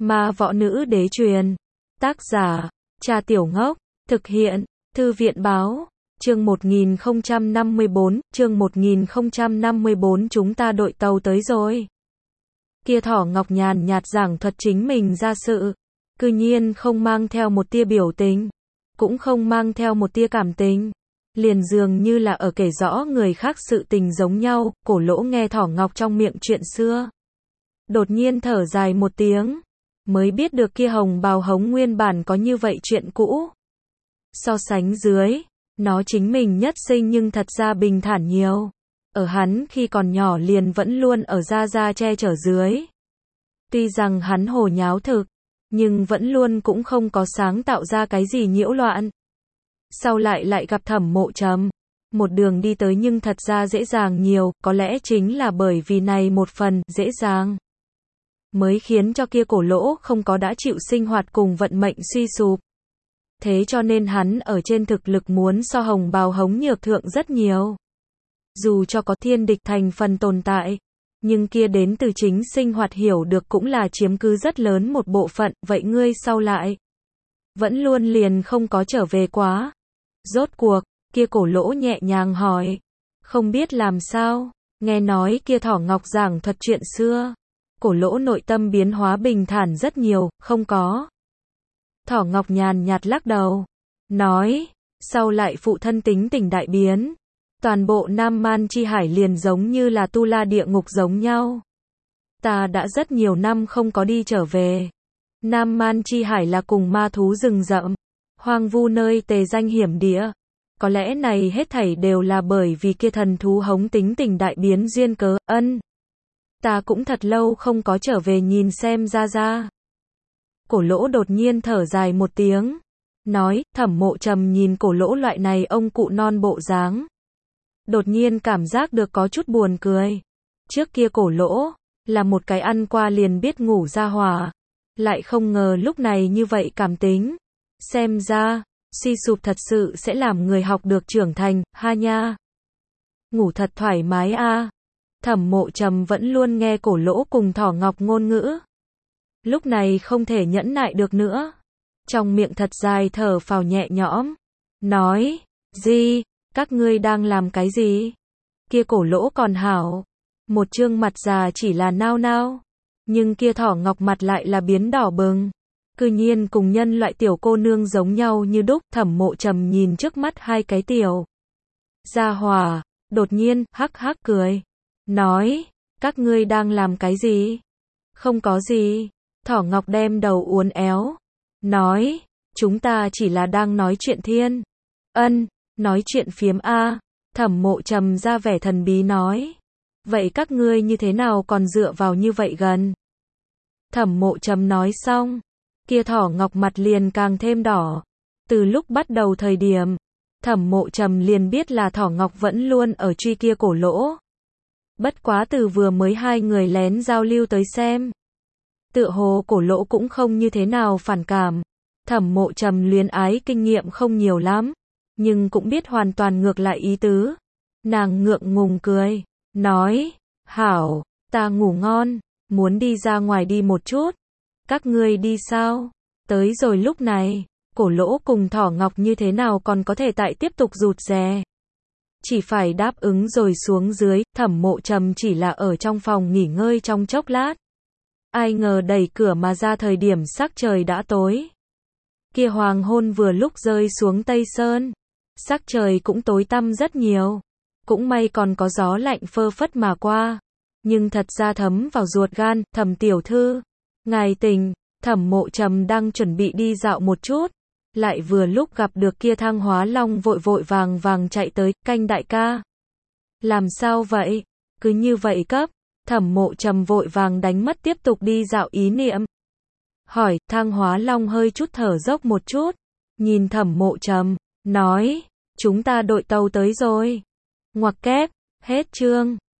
Ma võ nữ đế truyền. Tác giả, Cha Tiểu Ngốc. Thực hiện, Thư viện báo. Chương 1054, chúng ta đội tàu tới rồi. Kia Thỏ Ngọc nhàn nhạt giảng thuật chính mình ra sự. Cư nhiên không mang theo một tia biểu tình. Cũng không mang theo một tia cảm tình. Liền dường như là ở kể rõ người khác sự tình giống nhau. Cổ Lỗ nghe Thỏ Ngọc trong miệng chuyện xưa. Đột nhiên thở dài một tiếng. Mới biết được kia hồng bào hống nguyên bản có như vậy chuyện cũ. So sánh dưới, nó chính mình nhất sinh nhưng thật ra bình thản nhiều. Ở hắn khi còn nhỏ liền vẫn luôn ở gia gia che chở dưới. Tuy rằng hắn hồ nháo thực, nhưng vẫn luôn cũng không có sáng tạo ra cái gì nhiễu loạn. Sau lại gặp Thẩm Mộ Trầm. Một đường đi tới nhưng thật ra dễ dàng nhiều, có lẽ chính là bởi vì này một phần dễ dàng. Mới khiến cho kia Cổ Lỗ không có đã chịu sinh hoạt cùng vận mệnh suy sụp. Thế cho nên hắn ở trên thực lực muốn so hồng bào hống nhược thượng rất nhiều. Dù cho có thiên địch thành phần tồn tại, nhưng kia đến từ chính sinh hoạt hiểu được cũng là chiếm cứ rất lớn một bộ phận, vậy ngươi sau lại vẫn luôn liền không có trở về quá. Rốt cuộc, kia Cổ Lỗ nhẹ nhàng hỏi. Không biết làm sao, nghe nói kia Thỏ Ngọc giảng thuật chuyện xưa. Cổ Lỗ nội tâm biến hóa bình thản rất nhiều, không có. Thỏ Ngọc nhàn nhạt lắc đầu. Nói, sau lại phụ thân tính tình đại biến. Toàn bộ Nam Man Chi Hải liền giống như là tu la địa ngục giống nhau. Ta đã rất nhiều năm không có đi trở về. Nam Man Chi Hải là cùng ma thú rừng rậm, hoang vu nơi tề danh hiểm địa. Có lẽ này hết thảy đều là bởi vì kia thần thú hống tính tình đại biến duyên cớ. Ta cũng thật lâu không có trở về nhìn xem ra. Cổ Lỗ đột nhiên thở dài một tiếng. Nói, Thẩm Mộ Trầm nhìn Cổ Lỗ loại này ông cụ non bộ dáng. Đột nhiên cảm giác được có chút buồn cười. Trước kia Cổ Lỗ là một cái ăn qua liền biết ngủ ra hỏa. Lại không ngờ lúc này như vậy cảm tính. Xem ra, suy sụp thật sự sẽ làm người học được trưởng thành, ha nha. Ngủ thật thoải mái a. Thẩm Mộ Trầm vẫn luôn nghe Cổ Lỗ cùng Thỏ Ngọc ngôn ngữ. Lúc này không thể nhẫn nại được nữa. Trong miệng thật dài thở phào nhẹ nhõm. Nói, gì, các ngươi đang làm cái gì? Kia Cổ Lỗ còn hảo. Một trương mặt già chỉ là nao nao. Nhưng kia Thỏ Ngọc mặt lại là biến đỏ bừng. Cư nhiên cùng nhân loại tiểu cô nương giống nhau như đúc. Thẩm Mộ Trầm nhìn trước mắt hai cái tiểu gia hỏa, đột nhiên, hắc hắc cười. Nói, các ngươi đang làm cái gì? Không có gì. Thỏ Ngọc đem đầu uốn éo. Nói, chúng ta chỉ là đang nói chuyện thiên. Nói chuyện phiếm a. Thẩm Mộ Trầm ra vẻ thần bí nói. Vậy các ngươi như thế nào còn dựa vào như vậy gần? Thẩm Mộ Trầm nói xong. Kia Thỏ Ngọc mặt liền càng thêm đỏ. Từ lúc bắt đầu thời điểm, Thẩm Mộ Trầm liền biết là Thỏ Ngọc vẫn luôn ở truy kia Cổ Lỗ. Bất quá từ vừa mới hai người lén giao lưu tới xem. Tựa hồ Cổ Lỗ cũng không như thế nào phản cảm. Thẩm Mộ Trầm luyến ái kinh nghiệm không nhiều lắm. Nhưng cũng biết hoàn toàn ngược lại ý tứ. Nàng ngượng ngùng cười. Nói, hảo, ta ngủ ngon. Muốn đi ra ngoài đi một chút. Các ngươi đi sao? Tới rồi lúc này, Cổ Lỗ cùng Thỏ Ngọc như thế nào còn có thể tại tiếp tục rụt rè. Chỉ phải đáp ứng rồi xuống dưới. Thẩm Mộ Trầm chỉ là ở trong phòng nghỉ ngơi trong chốc lát. Ai ngờ đẩy cửa mà ra thời điểm sắc trời đã tối. Kia hoàng hôn vừa lúc rơi xuống Tây Sơn. Sắc trời cũng tối tăm rất nhiều. Cũng may còn có gió lạnh phơ phất mà qua. Nhưng thật ra thấm vào ruột gan. Thẩm tiểu thư, ngài tỉnh. Thẩm Mộ Trầm đang chuẩn bị đi dạo một chút. Lại vừa lúc gặp được kia Thang Hóa Long vội vàng chạy tới. Canh đại ca, làm sao vậy? Cứ như vậy cấp. Thẩm Mộ Trầm vội vàng đánh mất tiếp tục đi dạo ý niệm. Hỏi, Thang Hóa Long hơi chút thở dốc một chút. Nhìn Thẩm Mộ Trầm, nói, chúng ta đội tàu tới rồi. Ngoặc kép, hết chương.